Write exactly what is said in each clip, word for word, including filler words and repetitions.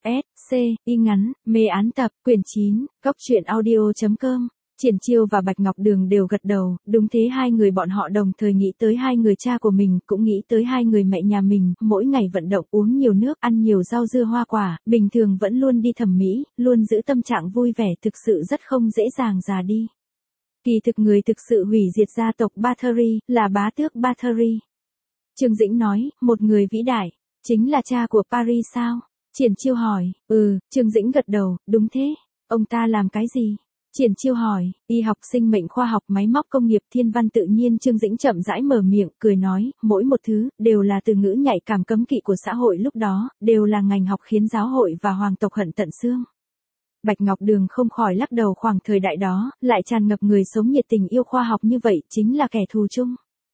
S, C, y ngắn, mê án tập, quyển chín, góc truyện audio.com. Triển Chiêu và Bạch Ngọc Đường đều gật đầu, đúng thế, hai người bọn họ đồng thời nghĩ tới hai người cha của mình, cũng nghĩ tới hai người mẹ nhà mình, mỗi ngày vận động, uống nhiều nước, ăn nhiều rau dưa hoa quả, bình thường vẫn luôn đi thẩm mỹ, luôn giữ tâm trạng vui vẻ, thực sự rất không dễ dàng già đi. Kỳ thực người thực sự hủy diệt gia tộc Bathory, là bá tước Bathory. Trương Dĩnh nói, một người vĩ đại, chính là cha của Paris sao? Triển Chiêu hỏi, ừ, Trương Dĩnh gật đầu, đúng thế, ông ta làm cái gì? Triển Chiêu hỏi, y học, sinh mệnh khoa học, máy móc, công nghiệp, thiên văn, tự nhiên. Trương Dĩnh chậm rãi mở miệng, cười nói, mỗi một thứ, đều là từ ngữ nhạy cảm cấm kỵ của xã hội lúc đó, đều là ngành học khiến giáo hội và hoàng tộc hận tận xương. Bạch Ngọc Đường không khỏi lắc đầu, khoảng thời đại đó, lại tràn ngập người sống nhiệt tình yêu khoa học như vậy, chính là kẻ thù chung.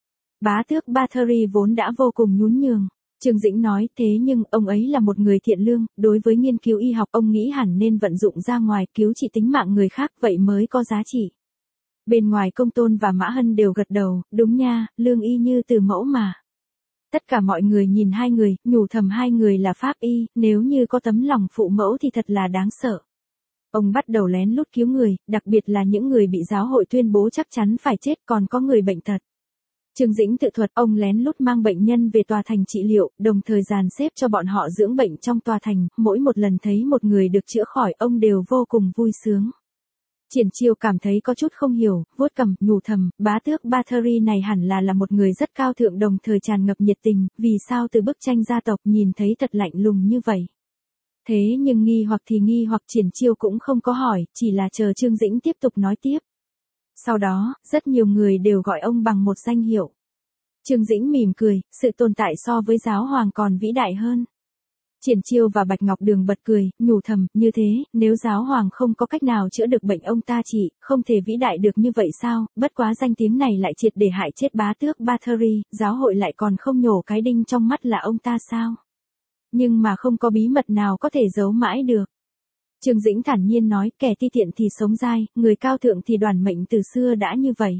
Bá tước Bathory vốn đã vô cùng nhún nhường. Trương Dĩnh nói, thế nhưng, ông ấy là một người thiện lương, đối với nghiên cứu y học, ông nghĩ hẳn nên vận dụng ra ngoài, cứu trị tính mạng người khác, vậy mới có giá trị. Bên ngoài Công Tôn và Mã Hân đều gật đầu, đúng nha, lương y như từ mẫu mà. Tất cả mọi người nhìn hai người, nhủ thầm hai người là pháp y, nếu như có tấm lòng phụ mẫu thì thật là đáng sợ. Ông bắt đầu lén lút cứu người, đặc biệt là những người bị giáo hội tuyên bố chắc chắn phải chết, còn có người bệnh tật. Trương Dĩnh tự thuật, ông lén lút mang bệnh nhân về tòa thành trị liệu, đồng thời dàn xếp cho bọn họ dưỡng bệnh trong tòa thành, mỗi một lần thấy một người được chữa khỏi, ông đều vô cùng vui sướng. Triển Chiêu cảm thấy có chút không hiểu, vuốt cằm, nhủ thầm, bá tước Bathory này hẳn là là một người rất cao thượng, đồng thời tràn ngập nhiệt tình, vì sao từ bức tranh gia tộc nhìn thấy thật lạnh lùng như vậy. Thế nhưng nghi hoặc thì nghi hoặc, Triển Chiêu cũng không có hỏi, chỉ là chờ Trương Dĩnh tiếp tục nói tiếp. Sau đó, rất nhiều người đều gọi ông bằng một danh hiệu. Trương Dĩnh mỉm cười, sự tồn tại so với giáo hoàng còn vĩ đại hơn. Triển Chiêu và Bạch Ngọc Đường bật cười, nhủ thầm, như thế, nếu giáo hoàng không có cách nào chữa được bệnh ông ta trị, không thể vĩ đại được như vậy sao, bất quá danh tiếng này lại triệt để hại chết bá tước Bathory, giáo hội lại còn không nhổ cái đinh trong mắt là ông ta sao? Nhưng mà không có bí mật nào có thể giấu mãi được. Trương Dĩnh thản nhiên nói, kẻ ti tiện thì sống dai, người cao thượng thì đoản mệnh, từ xưa đã như vậy.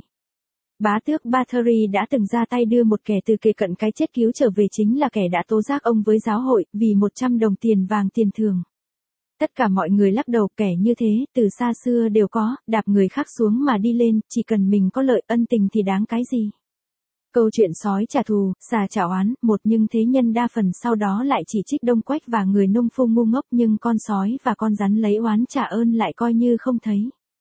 Bá tước Bathory đã từng ra tay đưa một kẻ từ kề cận cái chết cứu trở về, chính là kẻ đã tố giác ông với giáo hội, vì một trăm đồng tiền vàng tiền thưởng. Tất cả mọi người lắc đầu, kẻ như thế, từ xa xưa đều có, đạp người khác xuống mà đi lên, chỉ cần mình có lợi, ân tình thì đáng cái gì. Câu chuyện sói trả thù, xà trả oán, một nhưng thế nhân đa phần sau đó lại chỉ trích Đông Quách và người nông phu ngu ngốc, nhưng con sói và con rắn lấy oán trả ơn lại coi như không thấy.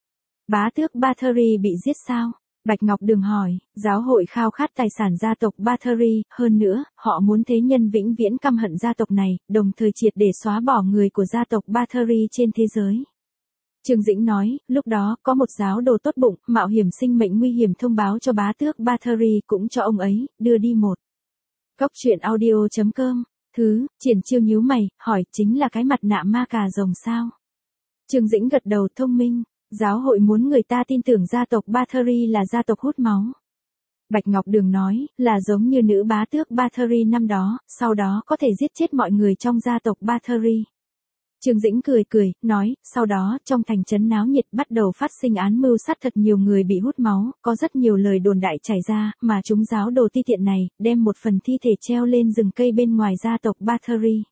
Bá tước Bathory bị giết sao? Bạch Ngọc Đường hỏi, giáo hội khao khát tài sản gia tộc Bathory, hơn nữa, họ muốn thế nhân vĩnh viễn căm hận gia tộc này, đồng thời triệt để xóa bỏ người của gia tộc Bathory trên thế giới. Trương Dĩnh nói, lúc đó, có một giáo đồ tốt bụng, mạo hiểm sinh mệnh nguy hiểm thông báo cho bá tước Bathory, cũng cho ông ấy, đưa đi một. Góc truyện audio.com. Thứ, Triển Chiêu nhíu mày, hỏi, chính là cái mặt nạ ma cà rồng sao? Trương Dĩnh gật đầu, thông minh, giáo hội muốn người ta tin tưởng gia tộc Bathory là gia tộc hút máu. Bạch Ngọc Đường nói, là giống như nữ bá tước Bathory năm đó, sau đó có thể giết chết mọi người trong gia tộc Bathory. Trương Dĩnh cười cười, nói, sau đó, trong thành trấn náo nhiệt bắt đầu phát sinh án mưu sát, thật nhiều người bị hút máu, có rất nhiều lời đồn đại chảy ra, mà chúng giáo đồ ti tiện này, đem một phần thi thể treo lên rừng cây bên ngoài gia tộc Bathory.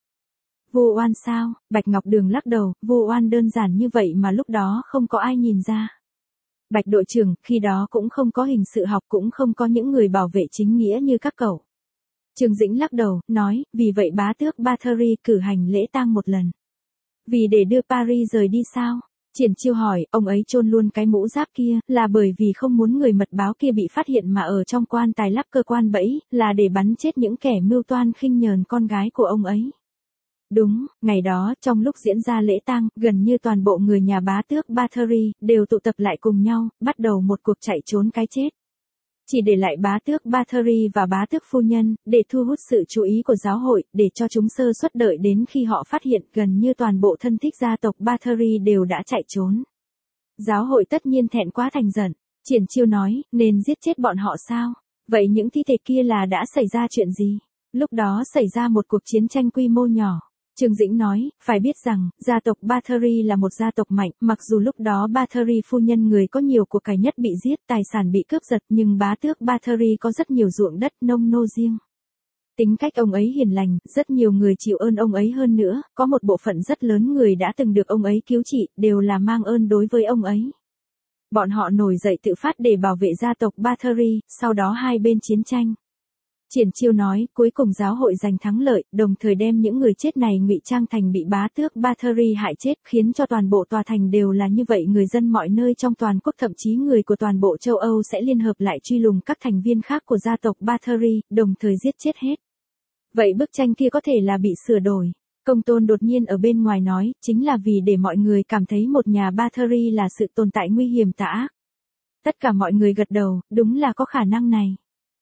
Vu oan sao? Bạch Ngọc Đường lắc đầu, vu oan đơn giản như vậy mà lúc đó không có ai nhìn ra. Bạch đội trưởng, khi đó cũng không có hình sự học, cũng không có những người bảo vệ chính nghĩa như các cậu. Trương Dĩnh lắc đầu, nói, vì vậy bá tước Bathory cử hành lễ tang một lần. Vì để đưa Paris rời đi sao? Triển Chiêu hỏi, ông ấy chôn luôn cái mũ giáp kia, là bởi vì không muốn người mật báo kia bị phát hiện mà ở trong quan tài lắp cơ quan bẫy, là để bắn chết những kẻ mưu toan khinh nhờn con gái của ông ấy. Đúng, ngày đó, trong lúc diễn ra lễ tang, gần như toàn bộ người nhà bá tước Bathory, đều tụ tập lại cùng nhau, bắt đầu một cuộc chạy trốn cái chết. Chỉ để lại bá tước Bathory và bá tước phu nhân, để thu hút sự chú ý của giáo hội, để cho chúng sơ suất, đợi đến khi họ phát hiện, gần như toàn bộ thân thích gia tộc Bathory đều đã chạy trốn. Giáo hội tất nhiên thẹn quá thành giận. Triển Chiêu nói, nên giết chết bọn họ sao? Vậy những thi thể kia là đã xảy ra chuyện gì? Lúc đó xảy ra một cuộc chiến tranh quy mô nhỏ. Trương Dĩnh nói, phải biết rằng, gia tộc Bathory là một gia tộc mạnh, mặc dù lúc đó Bathory phu nhân người có nhiều của cải nhất bị giết, tài sản bị cướp giật, nhưng bá tước Bathory có rất nhiều ruộng đất, nông nô riêng. Tính cách ông ấy hiền lành, rất nhiều người chịu ơn ông ấy hơn nữa, có một bộ phận rất lớn người đã từng được ông ấy cứu trị, đều là mang ơn đối với ông ấy. Bọn họ nổi dậy tự phát để bảo vệ gia tộc Bathory, sau đó hai bên chiến tranh. Triển Chiêu nói, cuối cùng giáo hội giành thắng lợi, đồng thời đem những người chết này ngụy trang thành bị bá tước Bathory hại chết, khiến cho toàn bộ tòa thành đều là như vậy, người dân mọi nơi trong toàn quốc thậm chí người của toàn bộ châu Âu sẽ liên hợp lại truy lùng các thành viên khác của gia tộc Bathory, đồng thời giết chết hết. Vậy bức tranh kia có thể là bị sửa đổi. Công tôn đột nhiên ở bên ngoài nói, chính là vì để mọi người cảm thấy một nhà Bathory là sự tồn tại nguy hiểm tà ác. Tất cả mọi người gật đầu, đúng là có khả năng này.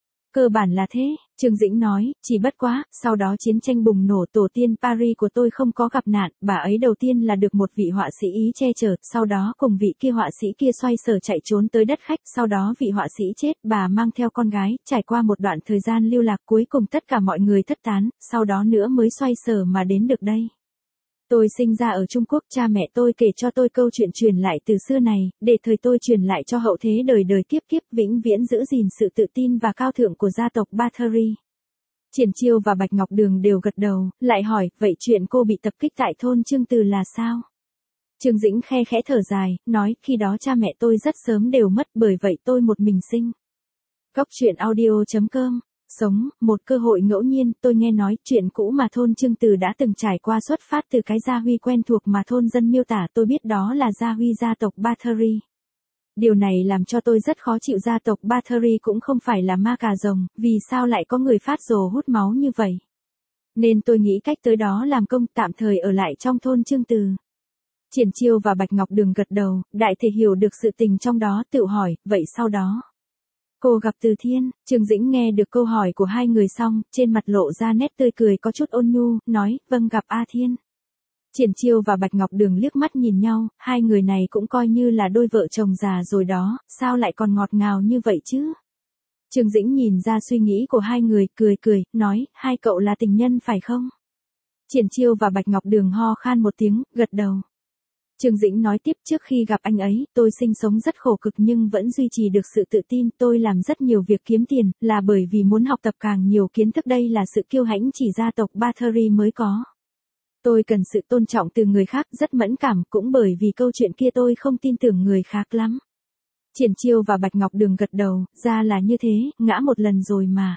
Cơ bản là thế, Trương Dĩnh nói, chỉ bất quá, sau đó chiến tranh bùng nổ, tổ tiên Paris của tôi không có gặp nạn, bà ấy đầu tiên là được một vị họa sĩ Ý che chở, sau đó cùng vị kia họa sĩ kia xoay sở chạy trốn tới đất khách, sau đó vị họa sĩ chết, bà mang theo con gái, trải qua một đoạn thời gian lưu lạc, cuối cùng tất cả mọi người thất tán, sau đó nữa mới xoay sở mà đến được đây. Tôi sinh ra ở Trung Quốc, cha mẹ tôi kể cho tôi câu chuyện truyền lại từ xưa này, để thời tôi truyền lại cho hậu thế đời đời kiếp kiếp vĩnh viễn giữ gìn sự tự tin và cao thượng của gia tộc Bathory. Triển Chiêu và Bạch Ngọc Đường đều gật đầu, lại hỏi, vậy chuyện cô bị tập kích tại thôn Trương Từ là sao? Trương Dĩnh khe khẽ thở dài, nói, khi đó cha mẹ tôi rất sớm đều mất, bởi vậy tôi một mình sinh. Góc truyện audio chấm com Sống, một cơ hội ngẫu nhiên, tôi nghe nói chuyện cũ mà thôn Trương Từ đã từng trải qua xuất phát từ cái gia huy quen thuộc mà thôn dân miêu tả, tôi biết đó là gia huy gia tộc Bathory. Điều này làm cho tôi rất khó chịu, gia tộc Bathory cũng không phải là ma cà rồng, vì sao lại có người phát rồ hút máu như vậy? Nên tôi nghĩ cách tới đó làm công, tạm thời ở lại trong thôn Trương Từ. Triển Chiêu và Bạch Ngọc Đường gật đầu, đại thể hiểu được sự tình trong đó, tự hỏi, vậy sau đó? Cô gặp Từ Thiên, Trương Dĩnh nghe được câu hỏi của hai người xong, trên mặt lộ ra nét tươi cười có chút ôn nhu, nói, vâng gặp A Thiên. Triển Chiêu và Bạch Ngọc Đường liếc mắt nhìn nhau, hai người này cũng coi như là đôi vợ chồng già rồi đó, sao lại còn ngọt ngào như vậy chứ? Trương Dĩnh nhìn ra suy nghĩ của hai người, cười cười, nói, hai cậu là tình nhân phải không? Triển Chiêu và Bạch Ngọc Đường ho khan một tiếng, gật đầu. Trương Dĩnh nói tiếp, trước khi gặp anh ấy, tôi sinh sống rất khổ cực nhưng vẫn duy trì được sự tự tin, tôi làm rất nhiều việc kiếm tiền, là bởi vì muốn học tập càng nhiều kiến thức, đây là sự kiêu hãnh chỉ gia tộc Bathory mới có. Tôi cần sự tôn trọng từ người khác, rất mẫn cảm, cũng bởi vì câu chuyện kia tôi không tin tưởng người khác lắm. Triển Chiêu và Bạch Ngọc Đường gật đầu, ra là như thế, ngã một lần rồi mà.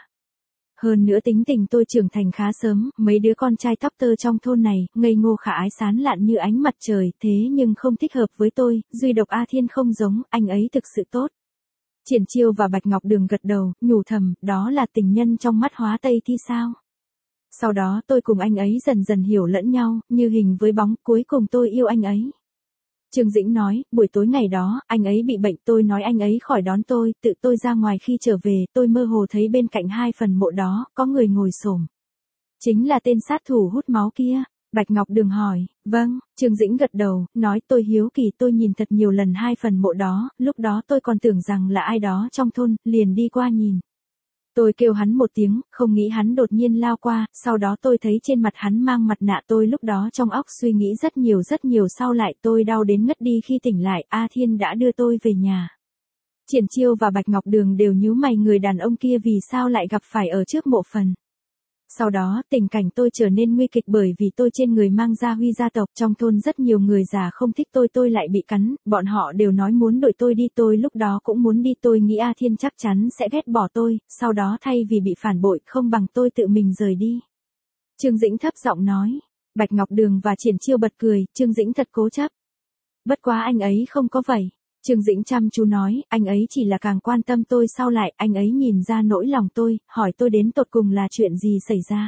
Hơn nữa tính tình tôi trưởng thành khá sớm, mấy đứa con trai tóc tơ trong thôn này, ngây ngô khả ái sán lạn như ánh mặt trời, thế nhưng không thích hợp với tôi, duy độc A Thiên không giống, anh ấy thực sự tốt. Triển Chiêu và Bạch Ngọc Đường gật đầu, nhủ thầm, đó là tình nhân trong mắt Hóa Tây thì sao? Sau đó tôi cùng anh ấy dần dần hiểu lẫn nhau, như hình với bóng, cuối cùng tôi yêu anh ấy. Trương Dĩnh nói, buổi tối ngày đó, anh ấy bị bệnh, tôi nói anh ấy khỏi đón tôi, tự tôi ra ngoài, khi trở về, tôi mơ hồ thấy bên cạnh hai phần mộ đó, có người ngồi xổm. Chính là tên sát thủ hút máu kia. Bạch Ngọc Đường hỏi, vâng, Trương Dĩnh gật đầu, nói tôi hiếu kỳ, tôi nhìn thật nhiều lần hai phần mộ đó, lúc đó tôi còn tưởng rằng là ai đó trong thôn, liền đi qua nhìn. Tôi kêu hắn một tiếng, không nghĩ hắn đột nhiên lao qua, sau đó tôi thấy trên mặt hắn mang mặt nạ, tôi lúc đó trong óc suy nghĩ rất nhiều rất nhiều, sau lại tôi đau đến ngất đi, khi tỉnh lại, A Thiên đã đưa tôi về nhà. Triển Chiêu và Bạch Ngọc Đường đều nhíu mày, người đàn ông kia vì sao lại gặp phải ở trước mộ phần. Sau đó, tình cảnh tôi trở nên nguy kịch bởi vì tôi trên người mang gia huy gia tộc, trong thôn rất nhiều người già không thích tôi, tôi lại bị cắn, bọn họ đều nói muốn đuổi tôi đi, tôi lúc đó cũng muốn đi, tôi nghĩ A Thiên chắc chắn sẽ ghét bỏ tôi, sau đó thay vì bị phản bội, không bằng tôi tự mình rời đi. Trương Dĩnh thấp giọng nói, Bạch Ngọc Đường và Triển Chiêu bật cười, Trương Dĩnh thật cố chấp. Bất quá anh ấy không có vậy. Trương Dĩnh chăm chú nói, anh ấy chỉ là càng quan tâm tôi, sau lại, anh ấy nhìn ra nỗi lòng tôi, hỏi tôi đến tột cùng là chuyện gì xảy ra.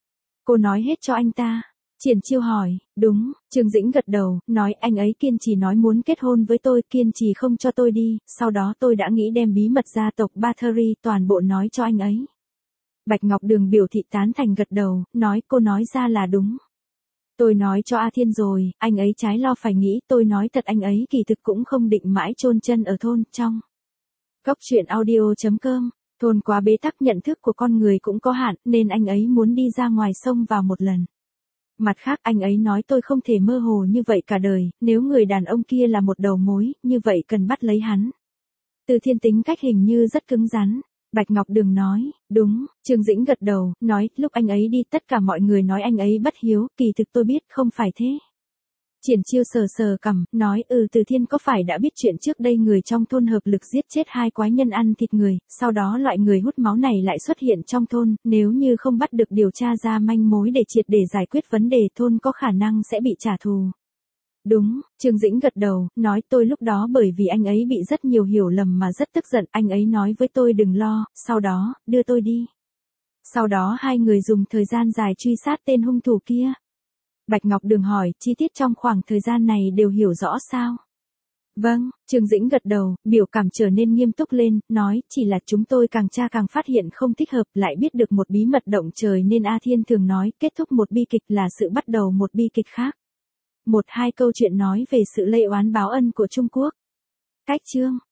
Cô nói hết cho anh ta. Triển Chiêu hỏi, đúng, Trương Dĩnh gật đầu, nói anh ấy kiên trì nói muốn kết hôn với tôi, kiên trì không cho tôi đi, sau đó tôi đã nghĩ đem bí mật gia tộc Bathory toàn bộ nói cho anh ấy. Bạch Ngọc Đường biểu thị tán thành gật đầu, nói cô nói ra là đúng. Tôi nói cho A Thiên rồi, anh ấy trái lo phải nghĩ, tôi nói thật anh ấy kỳ thực cũng không định mãi chôn chân ở thôn, trong. Góc truyện audio chấm com, thôn quá bế tắc, nhận thức của con người cũng có hạn, nên anh ấy muốn đi ra ngoài sông vào một lần. Mặt khác anh ấy nói tôi không thể mơ hồ như vậy cả đời, nếu người đàn ông kia là một đầu mối, như vậy cần bắt lấy hắn. Từ Thiên tính cách hình như rất cứng rắn. Bạch Ngọc Đường nói, đúng, Trương Dĩnh gật đầu, nói, lúc anh ấy đi tất cả mọi người nói anh ấy bất hiếu, kỳ thực tôi biết không phải thế. Triển Chiêu sờ sờ cằm, nói, ừ Từ Thiên có phải đã biết chuyện trước đây người trong thôn hợp lực giết chết hai quái nhân ăn thịt người, sau đó loại người hút máu này lại xuất hiện trong thôn, nếu như không bắt được điều tra ra manh mối để triệt để giải quyết vấn đề thôn có khả năng sẽ bị trả thù. Đúng, Trương Dĩnh gật đầu, nói tôi lúc đó bởi vì anh ấy bị rất nhiều hiểu lầm mà rất tức giận, anh ấy nói với tôi đừng lo, sau đó, đưa tôi đi. Sau đó hai người dùng thời gian dài truy sát tên hung thủ kia. Bạch Ngọc Đường hỏi, chi tiết trong khoảng thời gian này đều hiểu rõ sao? Vâng, Trương Dĩnh gật đầu, biểu cảm trở nên nghiêm túc lên, nói, chỉ là chúng tôi càng tra càng phát hiện không thích hợp, lại biết được một bí mật động trời nên A Thiên thường nói, kết thúc một bi kịch là sự bắt đầu một bi kịch khác. Một hai câu chuyện nói về sự lây oán báo ân của Trung Quốc. Cách chương